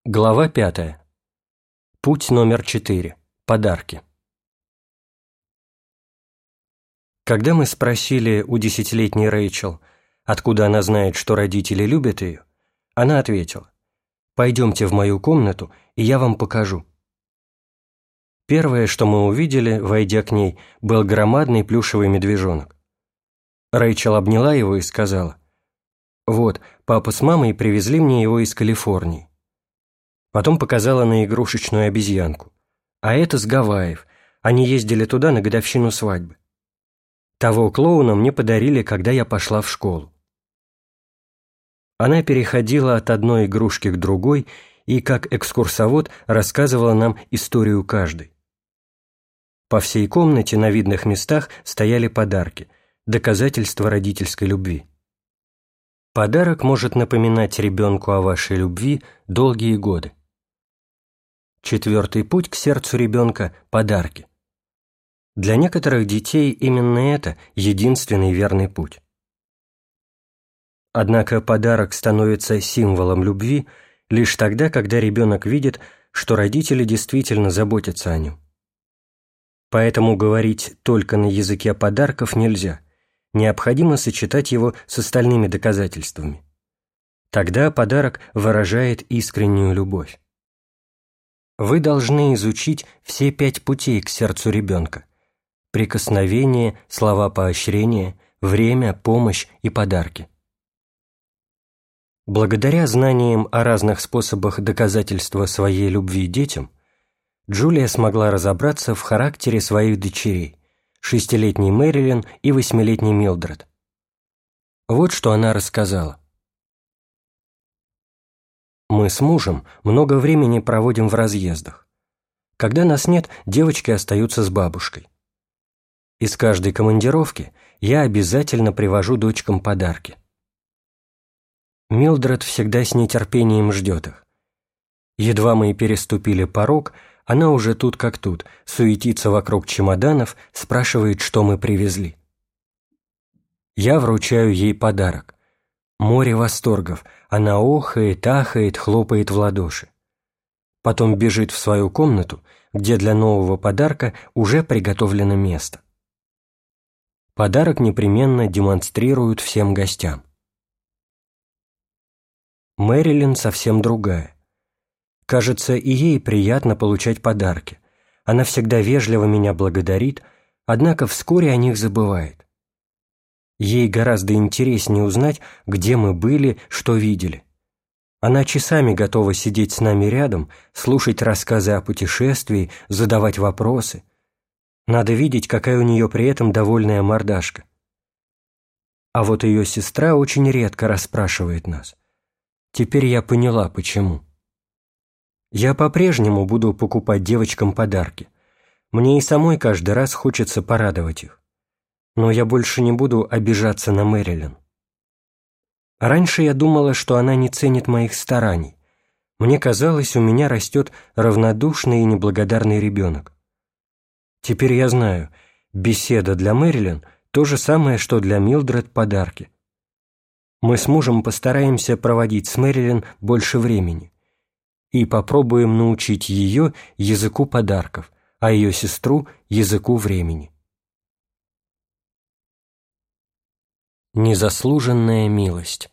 Глава 5. Путь номер 4. Подарки. Когда мы спросили у 10-летней Рэйчел, откуда она знает, что родители любят ее, она ответила: «Пойдемте в мою комнату, и я вам покажу». Первое, что мы увидели, войдя к ней, был громадный плюшевый медвежонок. Рэйчел обняла его и сказала: «Вот, папа с мамой привезли мне его из Калифорнии». Потом показала на игрушечную обезьянку. А это с Гавайев. Они ездили туда на годовщину свадьбы. Того клоуна мне подарили, когда я пошла в школу. Она переходила от одной игрушки к другой и, как экскурсовод, рассказывала нам историю каждой. По всей комнате на видных местах стояли подарки, доказательства родительской любви. Подарок может напоминать ребенку о вашей любви долгие годы. Четвертый путь к сердцу ребенка – подарки. Для некоторых детей именно это единственный верный путь. Однако подарок становится символом любви лишь тогда, когда ребенок видит, что родители действительно заботятся о нем. Поэтому говорить только на языке подарков нельзя, необходимо сочетать его с остальными доказательствами. Тогда подарок выражает искреннюю любовь. Вы должны изучить все 5 путей к сердцу ребенка: прикосновение, слова поощрения, время, помощь и подарки. Благодаря знаниям о разных способах доказательства своей любви детям, Джулия смогла разобраться в характере своих дочерей, 6-летней Мэрилин и 8-летней Милдред. Вот что она рассказала. Мы с мужем много времени проводим в разъездах. Когда нас нет, девочки остаются с бабушкой. Из каждой командировки я обязательно привожу дочкам подарки. Милдред всегда с нетерпением ждет их. Едва мы переступили порог, она уже тут как тут, суетится вокруг чемоданов, спрашивает, что мы привезли. Я вручаю ей подарок. Море восторгов, она охает, ахает, хлопает в ладоши. Потом бежит в свою комнату, где для нового подарка уже приготовлено место. Подарок непременно демонстрируют всем гостям. Мэрилин совсем другая. Кажется, и ей приятно получать подарки. Она всегда вежливо меня благодарит, однако вскоре о них забывает. Ей гораздо интереснее узнать, где мы были, что видели. Она часами готова сидеть с нами рядом, слушать рассказы о путешествии, задавать вопросы. Надо видеть, какая у нее при этом довольная мордашка. А вот ее сестра очень редко расспрашивает нас. Теперь я поняла, почему. Я по-прежнему буду покупать девочкам подарки. Мне и самой каждый раз хочется порадовать их. Но я больше не буду обижаться на Мэрилин. Раньше я думала, что она не ценит моих стараний. Мне казалось, у меня растет равнодушный и неблагодарный ребенок. Теперь я знаю, беседа для Мэрилин – то же самое, что для Милдред подарки. Мы с мужем постараемся проводить с Мэрилин больше времени и попробуем научить ее языку подарков, а ее сестру – языку времени. Незаслуженная милость.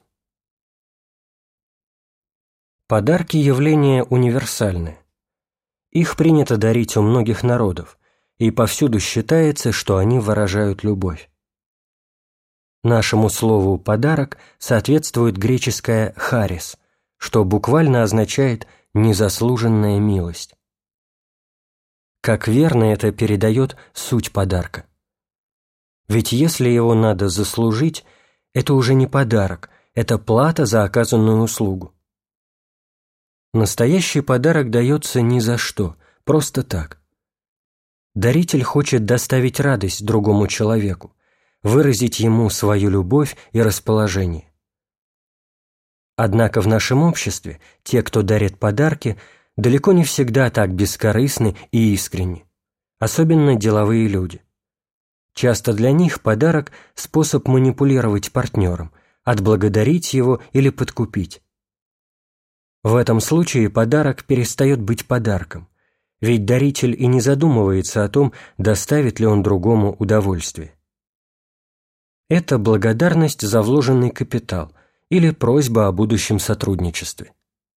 Подарки – явление универсальное. Их принято дарить у многих народов, и повсюду считается, что они выражают любовь. Нашему слову «подарок» соответствует греческое «харис», что буквально означает «незаслуженная милость». Как верно это передает суть подарка. Ведь если его надо заслужить, это уже не подарок, это плата за оказанную услугу. Настоящий подарок дается ни за что, просто так. Даритель хочет доставить радость другому человеку, выразить ему свою любовь и расположение. Однако в нашем обществе те, кто дарит подарки, далеко не всегда так бескорыстны и искренни, особенно деловые люди. Часто для них подарок – способ манипулировать партнером, отблагодарить его или подкупить. В этом случае подарок перестает быть подарком, ведь даритель и не задумывается о том, доставит ли он другому удовольствие. Это благодарность за вложенный капитал или просьба о будущем сотрудничестве.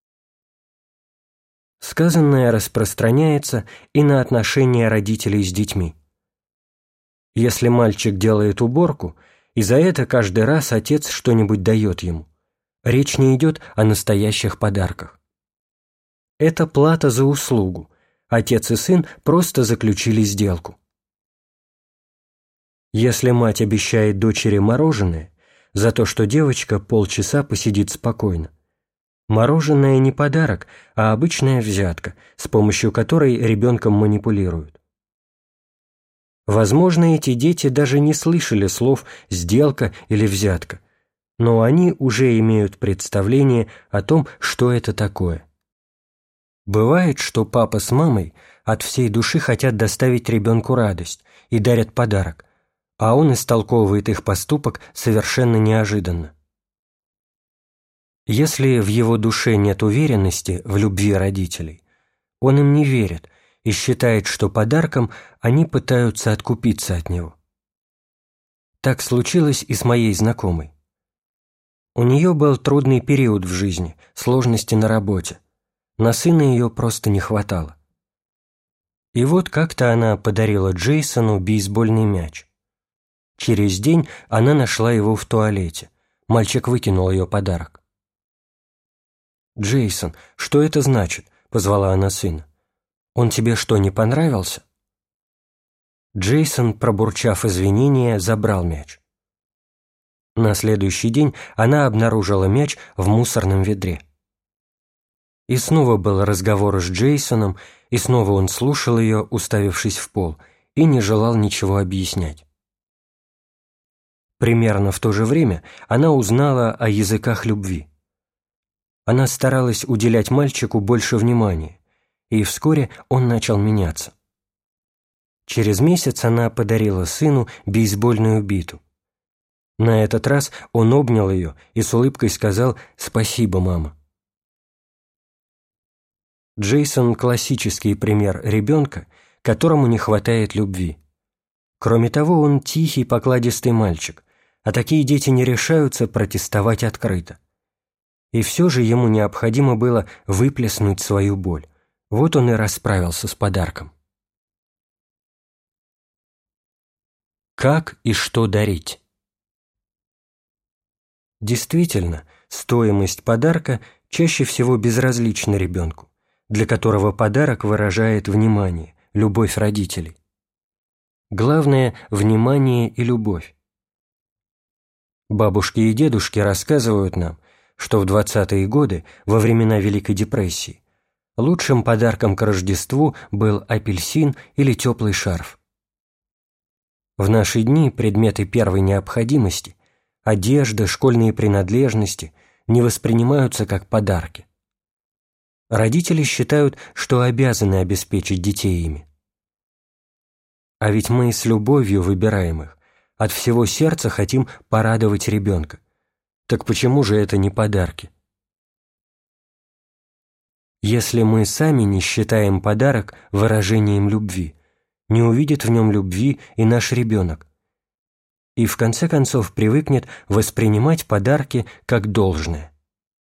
Сказанное распространяется и на отношения родителей с детьми. Если мальчик делает уборку, и за это каждый раз отец что-нибудь дает ему, речь не идет о настоящих подарках. Это плата за услугу, отец и сын просто заключили сделку. Если мать обещает дочери мороженое за то, что девочка полчаса посидит спокойно, мороженое не подарок, а обычная взятка, с помощью которой ребенком манипулируют. Возможно, эти дети даже не слышали слов «сделка» или «взятка», но они уже имеют представление о том, что это такое. Бывает, что папа с мамой от всей души хотят доставить ребенку радость и дарят подарок, а он истолковывает их поступок совершенно неожиданно. Если в его душе нет уверенности в любви родителей, он им не верит и считает, что подарком они пытаются откупиться от него. Так случилось и с моей знакомой. У нее был трудный период в жизни, сложности на работе. На сына ее просто не хватало. И вот как-то она подарила Джейсону бейсбольный мяч. Через день она нашла его в туалете. Мальчик выкинул ее подарок. «Джейсон, что это значит?» – позвала она сына. «Он тебе что, не понравился?» Джейсон, пробурчав извинения, забрал мяч. На следующий день она обнаружила мяч в мусорном ведре. И снова был разговор с Джейсоном, и снова он слушал ее, уставившись в пол, и не желал ничего объяснять. Примерно в то же время она узнала о языках любви. Она старалась уделять мальчику больше внимания, и вскоре он начал меняться. Через месяц она подарила сыну бейсбольную биту. На этот раз он обнял ее и с улыбкой сказал «Спасибо, мама». Джейсон – классический пример ребенка, которому не хватает любви. Кроме того, он тихий, покладистый мальчик, а такие дети не решаются протестовать открыто. И все же ему необходимо было выплеснуть свою боль. Вот он и расправился с подарком. Как и что дарить? Действительно, стоимость подарка чаще всего безразлична ребенку, для которого подарок выражает внимание, любовь родителей. Главное – внимание и любовь. Бабушки и дедушки рассказывают нам, что в 20-е годы, во времена Великой депрессии, лучшим подарком к Рождеству был апельсин или теплый шарф. В наши дни предметы первой необходимости – одежда, школьные принадлежности – не воспринимаются как подарки. Родители считают, что обязаны обеспечить детей ими. А ведь мы с любовью выбираем их, от всего сердца хотим порадовать ребенка. Так почему же это не подарки? Если мы сами не считаем подарок выражением любви, не увидит в нем любви и наш ребенок, и в конце концов привыкнет воспринимать подарки как должное.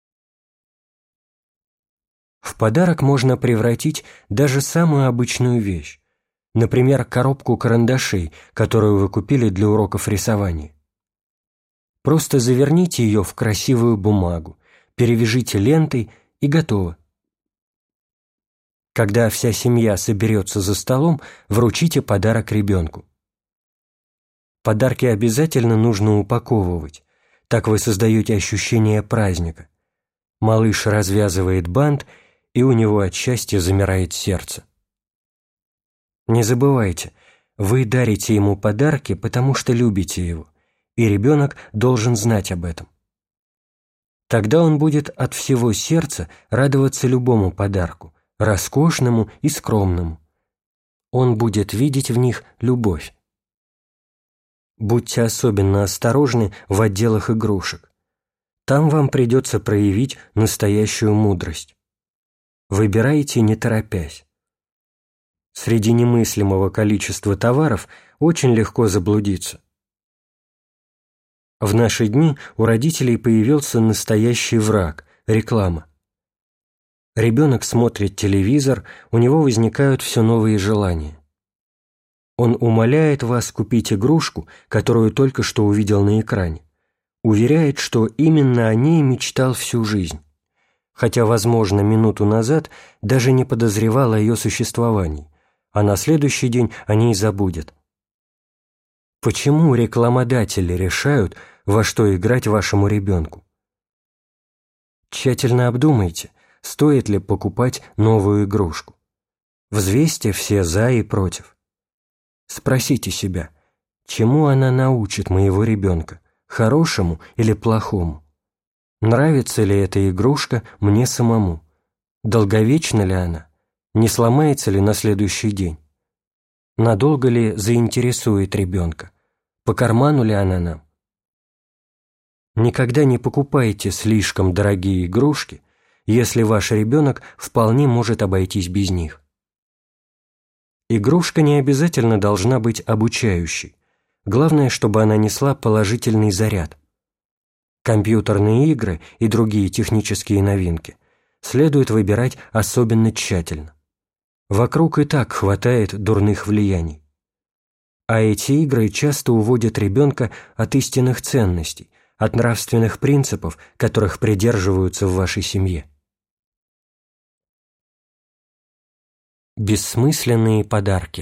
В подарок можно превратить даже самую обычную вещь, например, коробку карандашей, которую вы купили для уроков рисования. Просто заверните ее в красивую бумагу, перевяжите лентой и готово. Когда вся семья соберется за столом, вручите подарок ребенку. Подарки обязательно нужно упаковывать, так вы создаете ощущение праздника. Малыш развязывает бант, и у него от счастья замирает сердце. Не забывайте, вы дарите ему подарки, потому что любите его, и ребенок должен знать об этом. Тогда он будет от всего сердца радоваться любому подарку, роскошному и скромному. Он будет видеть в них любовь. Будьте особенно осторожны в отделах игрушек. Там вам придется проявить настоящую мудрость. Выбирайте не торопясь. Среди немыслимого количества товаров очень легко заблудиться. В наши дни у родителей появился настоящий враг – реклама. Ребенок смотрит телевизор, у него возникают все новые желания. Он умоляет вас купить игрушку, которую только что увидел на экране. Уверяет, что именно о ней мечтал всю жизнь, хотя, возможно, минуту назад даже не подозревал о ее существовании, а на следующий день о ней забудет. Почему рекламодатели решают, во что играть вашему ребенку? Тщательно обдумайте, стоит ли покупать новую игрушку. Взвесьте все «за» и «против». Спросите себя, чему она научит моего ребенка, хорошему или плохому? Нравится ли эта игрушка мне самому? Долговечна ли она? Не сломается ли на следующий день? Надолго ли заинтересует ребенка? По карману ли она нам? Никогда не покупайте слишком дорогие игрушки, если ваш ребенок вполне может обойтись без них. Игрушка не обязательно должна быть обучающей. Главное, чтобы она несла положительный заряд. Компьютерные игры и другие технические новинки следует выбирать особенно тщательно. Вокруг и так хватает дурных влияний. А эти игры часто уводят ребенка от истинных ценностей, от нравственных принципов, которых придерживаются в вашей семье. Бессмысленные подарки.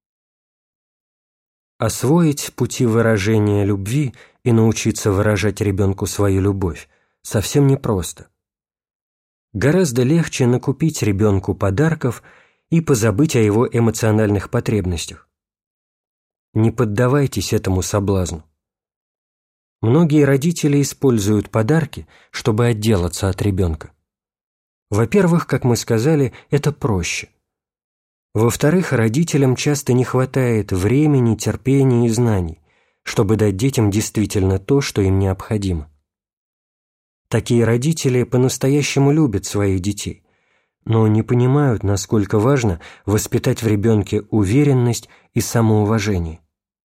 Освоить пути выражения любви и научиться выражать ребенку свою любовь совсем непросто. Гораздо легче накупить ребенку подарков и позабыть о его эмоциональных потребностях. Не поддавайтесь этому соблазну. Многие родители используют подарки, чтобы отделаться от ребенка. Во-первых, как мы сказали, это проще. Во-вторых, родителям часто не хватает времени, терпения и знаний, чтобы дать детям действительно то, что им необходимо. Такие родители по-настоящему любят своих детей, но не понимают, насколько важно воспитать в ребенке уверенность и самоуважение.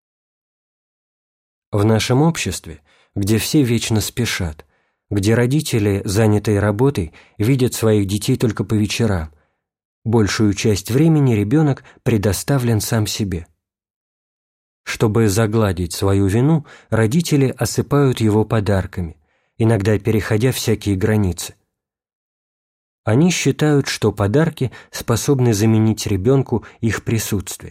В нашем обществе, где все вечно спешат, где родители, занятые работой, видят своих детей только по вечерам, большую часть времени ребенок предоставлен сам себе. Чтобы загладить свою вину, родители осыпают его подарками, иногда переходя всякие границы. Они считают, что подарки способны заменить ребенку их присутствие.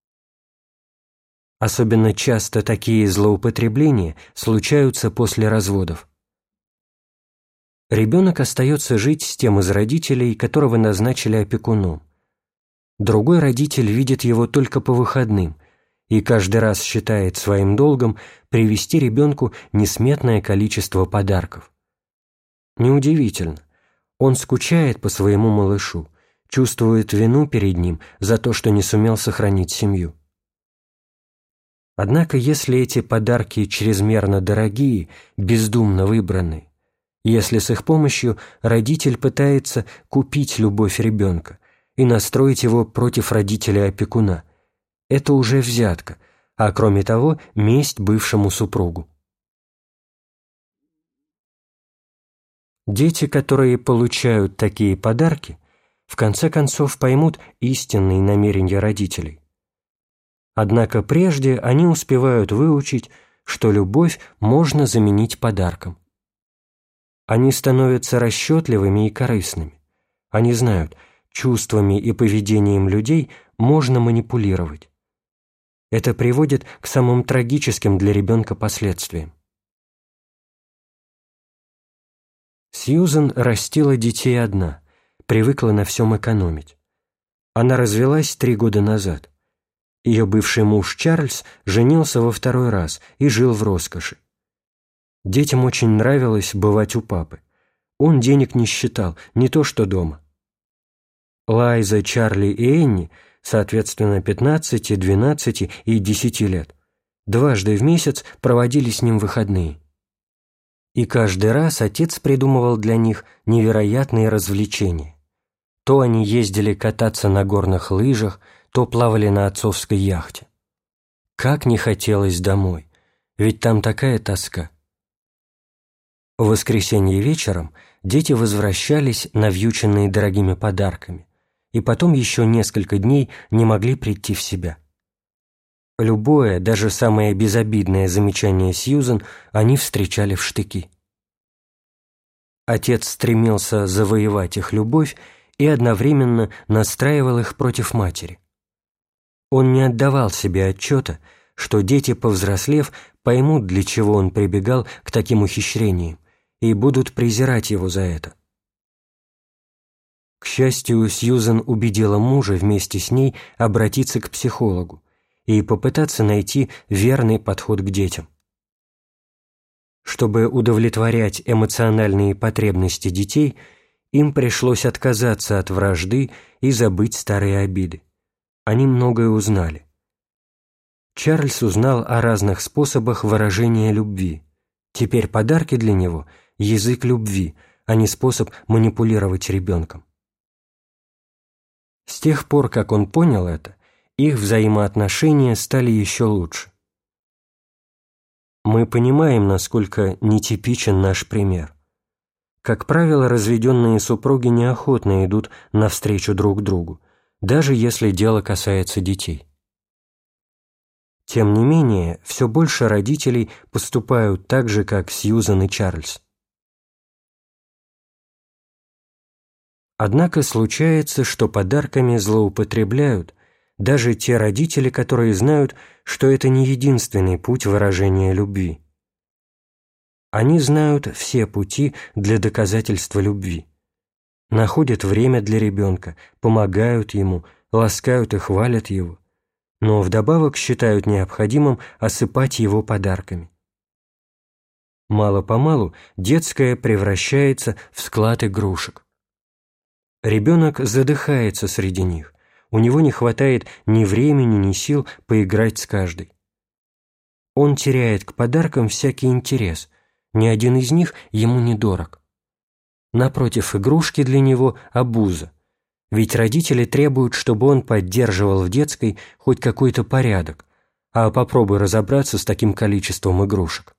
Особенно часто такие злоупотребления случаются после разводов. Ребенок остается жить с тем из родителей, которого назначили опекуном. Другой родитель видит его только по выходным и каждый раз считает своим долгом привезти ребенку несметное количество подарков. Неудивительно, он скучает по своему малышу, чувствует вину перед ним за то, что не сумел сохранить семью. Однако, если эти подарки чрезмерно дорогие, бездумно выбранные, если с их помощью родитель пытается купить любовь ребенка и настроить его против родителя-опекуна, это уже взятка, а кроме того, месть бывшему супругу. Дети, которые получают такие подарки, в конце концов поймут истинные намерения родителей. Однако прежде они успевают выучить, что любовь можно заменить подарком. Они становятся расчетливыми и корыстными. Они знают, чувствами и поведением людей можно манипулировать. Это приводит к самым трагическим для ребенка последствиям. Сьюзен растила детей одна, привыкла на всем экономить. Она развелась 3 года назад. Ее бывший муж Чарльз женился во 2-й раз и жил в роскоши. Детям очень нравилось бывать у папы. Он денег не считал, не то что дома. Лайза, Чарли и Энни, соответственно 15, 12 и 10 лет, дважды в месяц проводили с ним выходные. И каждый раз отец придумывал для них невероятные развлечения. То они ездили кататься на горных лыжах, то плавали на отцовской яхте. Как не хотелось домой, ведь там такая тоска. В воскресенье вечером дети возвращались, навьюченные дорогими подарками, и потом еще несколько дней не могли прийти в себя. Любое, даже самое безобидное замечание Сьюзен они встречали в штыки. Отец стремился завоевать их любовь и одновременно настраивал их против матери. Он не отдавал себе отчета, что дети, повзрослев, поймут, для чего он прибегал к таким ухищрениям, и будут презирать его за это. К счастью, Сьюзен убедила мужа вместе с ней обратиться к психологу и попытаться найти верный подход к детям. Чтобы удовлетворять эмоциональные потребности детей, им пришлось отказаться от вражды и забыть старые обиды. Они многое узнали. Чарльз узнал о разных способах выражения любви. Теперь подарки для него – язык любви, а не способ манипулировать ребенком. С тех пор, как он понял это, их взаимоотношения стали еще лучше. Мы понимаем, насколько нетипичен наш пример. Как правило, разведенные супруги неохотно идут навстречу друг другу, даже если дело касается детей. Тем не менее, все больше родителей поступают так же, как Сьюзен и Чарльз. Однако случается, что подарками злоупотребляют даже те родители, которые знают, что это не единственный путь выражения любви. Они знают все пути для доказательства любви. Находят время для ребенка, помогают ему, ласкают и хвалят его, но вдобавок считают необходимым осыпать его подарками. Мало-помалу детское превращается в склад игрушек. Ребенок задыхается среди них, у него не хватает ни времени, ни сил поиграть с каждой. Он теряет к подаркам всякий интерес, ни один из них ему не дорог. Напротив, игрушки для него – обуза, ведь родители требуют, чтобы он поддерживал в детской хоть какой-то порядок, а попробуй разобраться с таким количеством игрушек.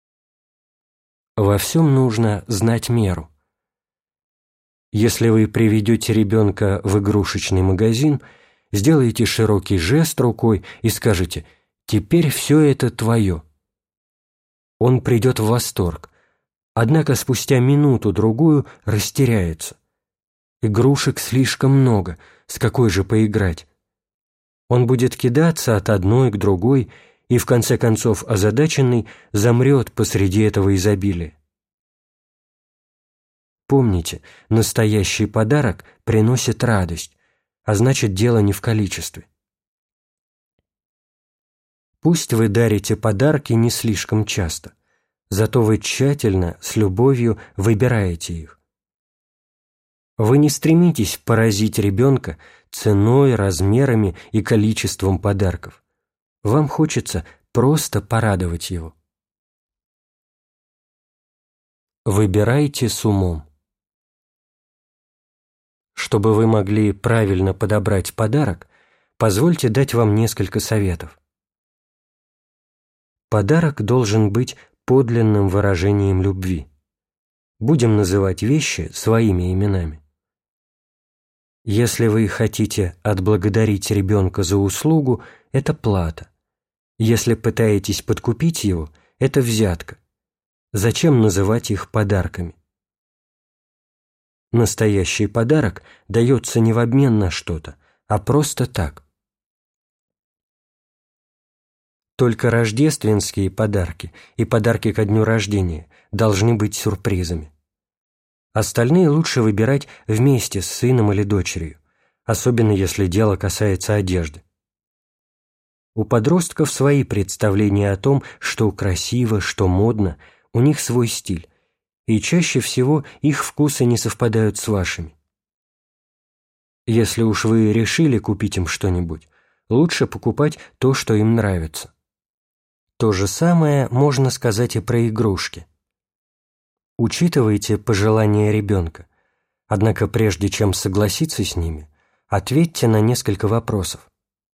Во всем нужно знать меру. Если вы приведете ребенка в игрушечный магазин, сделайте широкий жест рукой и скажете «теперь все это твое». Он придет в восторг, однако спустя минуту-другую растеряется. Игрушек слишком много, с какой же поиграть? Он будет кидаться от одной к другой и, в конце концов, озадаченный, замрет посреди этого изобилия. Помните, настоящий подарок приносит радость, а значит, дело не в количестве. Пусть вы дарите подарки не слишком часто, зато вы тщательно, с любовью выбираете их. Вы не стремитесь поразить ребенка ценой, размерами и количеством подарков. Вам хочется просто порадовать его. Выбирайте с умом. Чтобы вы могли правильно подобрать подарок, позвольте дать вам несколько советов. Подарок должен быть подлинным выражением любви. Будем называть вещи своими именами. Если вы хотите отблагодарить ребенка за услугу, это плата. Если пытаетесь подкупить его, это взятка. Зачем называть их подарками? Настоящий подарок дается не в обмен на что-то, а просто так. Только рождественские подарки и подарки ко дню рождения должны быть сюрпризами. Остальные лучше выбирать вместе с сыном или дочерью, особенно если дело касается одежды. У подростков свои представления о том, что красиво, что модно, у них свой стиль, и чаще всего их вкусы не совпадают с вашими. Если уж вы решили купить им что-нибудь, лучше покупать то, что им нравится. То же самое можно сказать и про игрушки. Учитывайте пожелания ребенка. Однако прежде чем согласиться с ними, ответьте на несколько вопросов.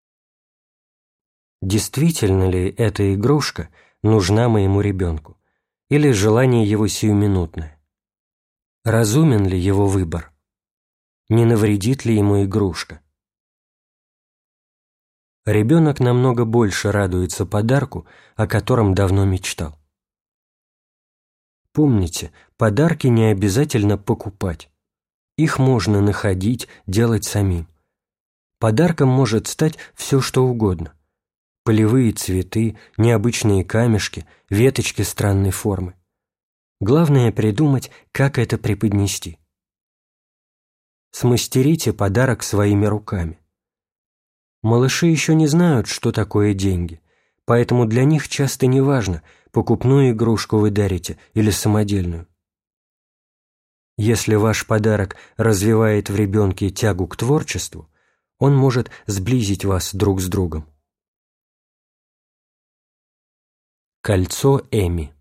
Действительно ли эта игрушка нужна моему ребенку, или желание его сиюминутное? Разумен ли его выбор? Не навредит ли ему игрушка? Ребенок намного больше радуется подарку, о котором давно мечтал. Помните, подарки не обязательно покупать. Их можно находить, делать самим. Подарком может стать все, что угодно. Полевые цветы, необычные камешки, веточки странной формы. Главное придумать, как это преподнести. Смастерите подарок своими руками. Малыши еще не знают, что такое деньги, поэтому для них часто не важно, покупную игрушку вы дарите или самодельную. Если ваш подарок развивает в ребенке тягу к творчеству, он может сблизить вас друг с другом. Кольцо Эми.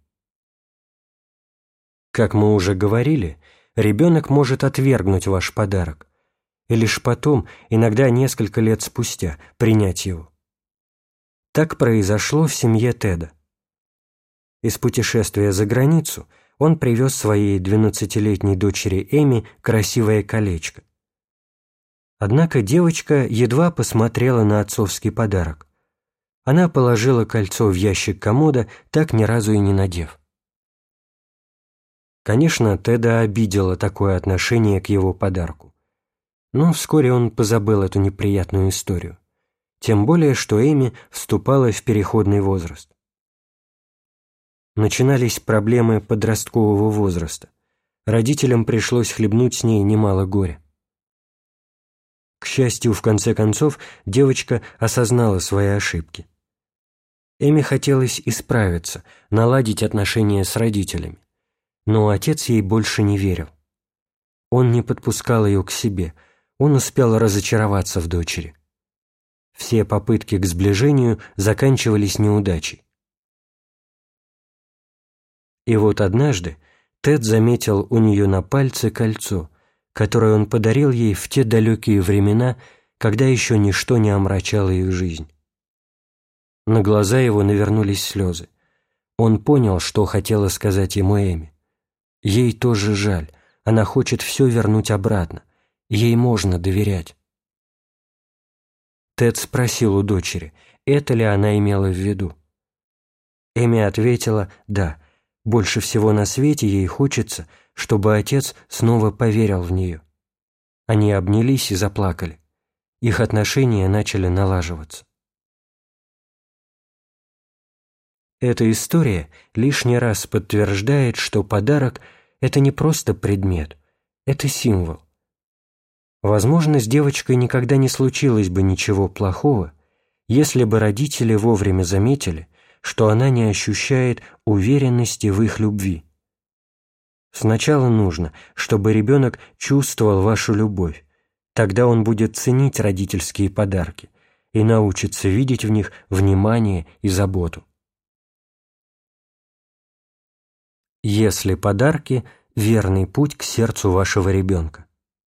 Как мы уже говорили, ребенок может отвергнуть ваш подарок, и лишь потом, иногда несколько лет спустя, принять его. Так произошло в семье Теда. Из путешествия за границу он привез своей 12-летней дочери Эми красивое колечко. Однако девочка едва посмотрела на отцовский подарок. Она положила кольцо в ящик комода, так ни разу и не надев. Конечно, Теда обидело такое отношение к его подарку. Но вскоре он позабыл эту неприятную историю. Тем более, что Эми вступала в переходный возраст. Начинались проблемы подросткового возраста. Родителям пришлось хлебнуть с ней немало горя. К счастью, в конце концов, девочка осознала свои ошибки. Эми хотелось исправиться, наладить отношения с родителями. Но отец ей больше не верил. Он не подпускал ее к себе, он успел разочароваться в дочери. Все попытки к сближению заканчивались неудачей. И вот однажды Тед заметил у нее на пальце кольцо, которое он подарил ей в те далекие времена, когда еще ничто не омрачало их жизнь. На глаза его навернулись слезы. Он понял, что хотела сказать ему Эми. Ей тоже жаль, она хочет все вернуть обратно, ей можно доверять. Тед спросил у дочери, это ли она имела в виду. Эми ответила «да». Больше всего на свете ей хочется, чтобы отец снова поверил в нее. Они обнялись и заплакали. Их отношения начали налаживаться. Эта история лишний раз подтверждает, что подарок – это не просто предмет, это символ. Возможно, с девочкой никогда не случилось бы ничего плохого, если бы родители вовремя заметили, что она не ощущает уверенности в их любви. Сначала нужно, чтобы ребенок чувствовал вашу любовь, тогда он будет ценить родительские подарки и научится видеть в них внимание и заботу. Если подарки – верный путь к сердцу вашего ребенка.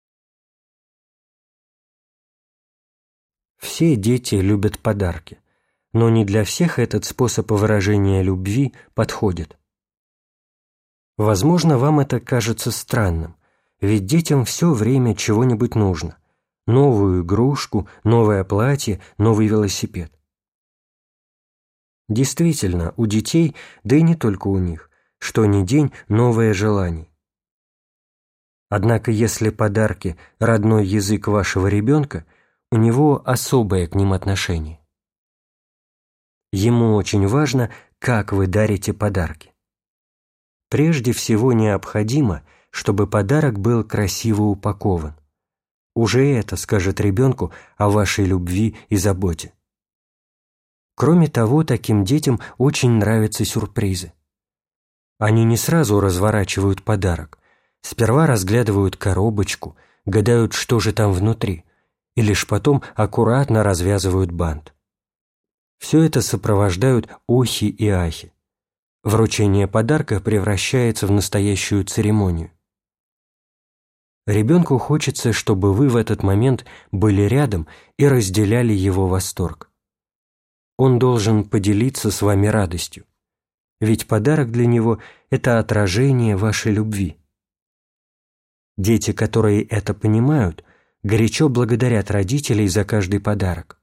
Все дети любят подарки, но не для всех этот способ выражения любви подходит. Возможно, вам это кажется странным, ведь детям все время чего-нибудь нужно – новую игрушку, новое платье, новый велосипед. Действительно, у детей, да и не только у них, что ни день новое желание. Однако, если подарки – родной язык вашего ребенка, у него особое к ним отношение. Ему очень важно, как вы дарите подарки. Прежде всего необходимо, чтобы подарок был красиво упакован. Уже это скажет ребенку о вашей любви и заботе. Кроме того, таким детям очень нравятся сюрпризы. Они не сразу разворачивают подарок, сперва разглядывают коробочку, гадают, что же там внутри, и лишь потом аккуратно развязывают бант. Все это сопровождают охи и ахи. Вручение подарка превращается в настоящую церемонию. Ребенку хочется, чтобы вы в этот момент были рядом и разделяли его восторг. Он должен поделиться с вами радостью, ведь подарок для него – это отражение вашей любви. Дети, которые это понимают, горячо благодарят родителей за каждый подарок.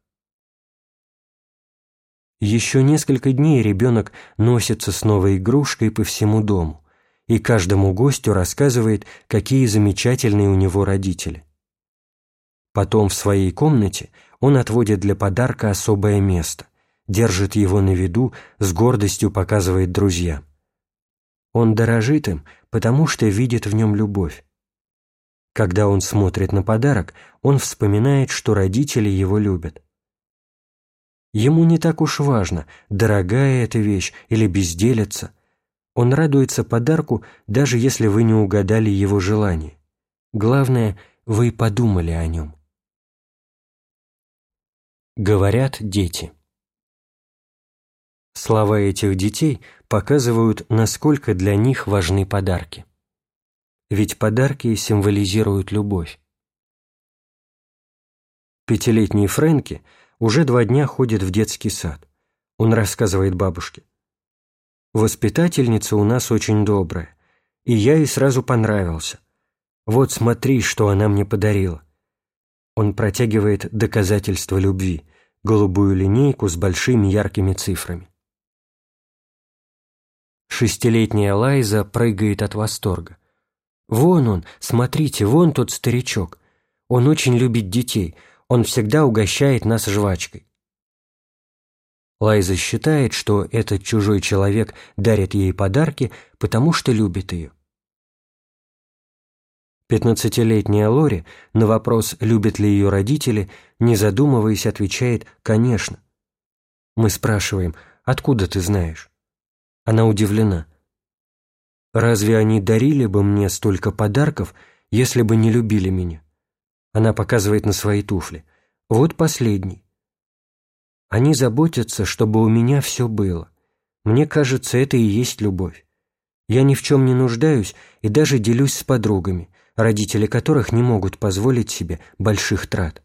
Еще несколько дней ребенок носится с новой игрушкой по всему дому и каждому гостю рассказывает, какие замечательные у него родители. Потом в своей комнате он отводит для подарка особое место, держит его на виду, с гордостью показывает друзьям. Он дорожит им, потому что видит в нем любовь. Когда он смотрит на подарок, он вспоминает, что родители его любят. Ему не так уж важно, дорогая эта вещь или безделица. Он радуется подарку, даже если вы не угадали его желание. Главное, вы подумали о нем. Говорят дети. Слова этих детей показывают, насколько для них важны подарки. Ведь подарки символизируют любовь. 5-летний Фрэнки уже 2 дня ходит в детский сад. Он рассказывает бабушке: «Воспитательница у нас очень добрая, и я ей сразу понравился. Вот смотри, что она мне подарила». Он протягивает доказательство любви – голубую линейку с большими яркими цифрами. 6-летняя Лайза прыгает от восторга. «Вон он, смотрите, вон тот старичок. Он очень любит детей, он всегда угощает нас жвачкой». Лайза считает, что этот чужой человек дарит ей подарки, потому что любит ее. 15-летняя Лори на вопрос, любят ли ее родители, не задумываясь, отвечает: «Конечно». Мы спрашиваем: «Откуда ты знаешь?» Она удивлена. «Разве они дарили бы мне столько подарков, если бы не любили меня?» Она показывает на свои туфли. «Вот последний. Они заботятся, чтобы у меня все было. Мне кажется, это и есть любовь. Я ни в чем не нуждаюсь и даже делюсь с подругами, родители которых не могут позволить себе больших трат».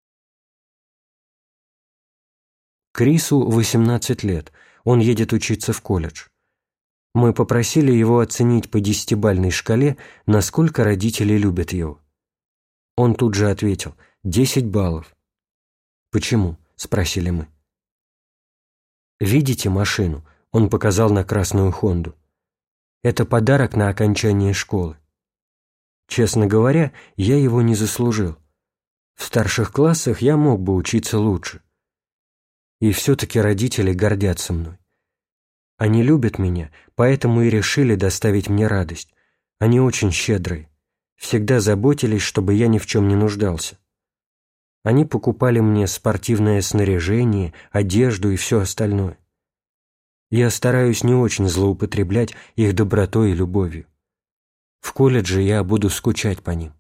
Крису 18 лет, он едет учиться в колледж. Мы попросили его оценить по 10-бальной шкале, насколько родители любят его. Он тут же ответил: 10 баллов. «Почему?» – спросили мы. «Видите машину?» – он показал на красную Хонду. «Это подарок на окончание школы. Честно говоря, я его не заслужил. В старших классах я мог бы учиться лучше. И все-таки родители гордятся мной. Они любят меня, поэтому и решили доставить мне радость. Они очень щедрые, всегда заботились, чтобы я ни в чем не нуждался. Они покупали мне спортивное снаряжение, одежду и все остальное. Я стараюсь не очень злоупотреблять их добротой и любовью. В колледже я буду скучать по ним».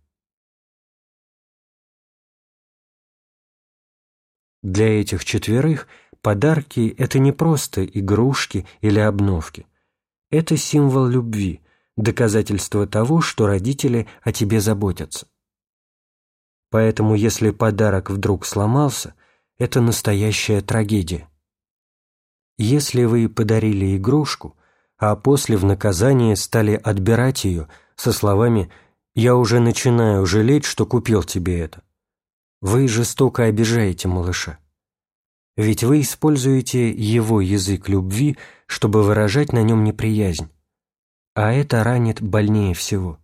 Для этих 4 подарки – это не просто игрушки или обновки. Это символ любви, доказательство того, что родители о тебе заботятся. Поэтому, если подарок вдруг сломался, это настоящая трагедия. Если вы подарили игрушку, а после в наказание стали отбирать ее со словами «я уже начинаю жалеть, что купил тебе это», вы жестоко обижаете малыша. Ведь вы используете его язык любви, чтобы выражать на нем неприязнь, а это ранит больнее всего.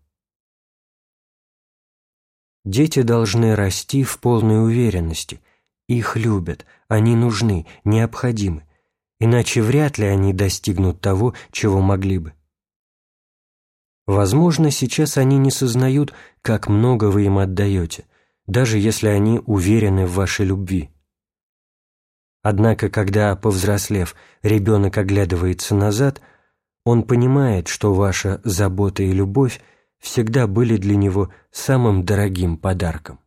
Дети должны расти в полной уверенности. Их любят, они нужны, необходимы, иначе вряд ли они достигнут того, чего могли бы. Возможно, сейчас они не сознают, как много вы им отдаете, даже если они уверены в вашей любви. Однако, когда, повзрослев, ребенок оглядывается назад, он понимает, что ваша забота и любовь всегда были для него самым дорогим подарком.